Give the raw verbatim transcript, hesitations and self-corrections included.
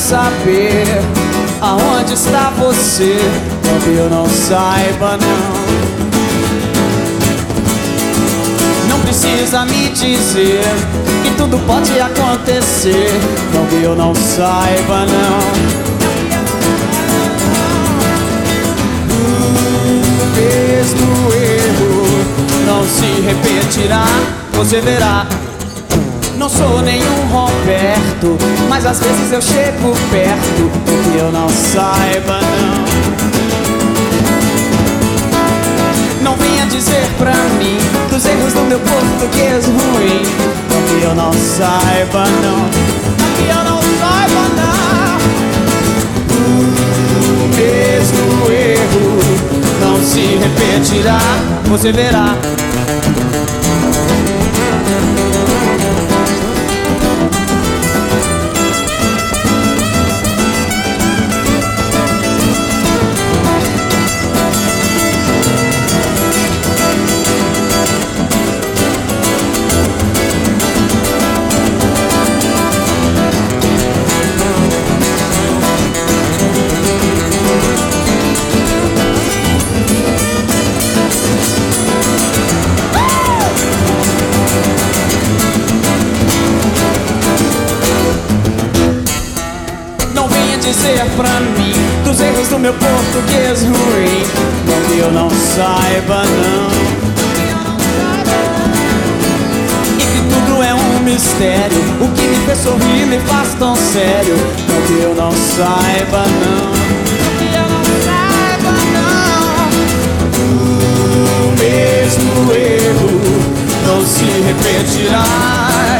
saber aonde está você. Não que eu não saiba, não. Não precisa me dizer que tudo pode acontecer. Não que eu não saiba, não. O mesmo erro não se repetirá, você verá. Não sou nenhum Roberto, mas às vezes eu chego perto. Que eu não saiba, não. Não venha dizer pra mim dos erros do meu português ruim. Não que eu não saiba, não. Não que eu não saiba, não. O mesmo erro não se repetirá, você verá. Dizer pra mim dos erros do meu português ruim. Não que eu não saiba, não. E que tudo é um mistério. O que me fez sorrir me faz tão sério. Não que eu não saiba, não. Não que eu não saiba, não. O mesmo erro não se repetirá.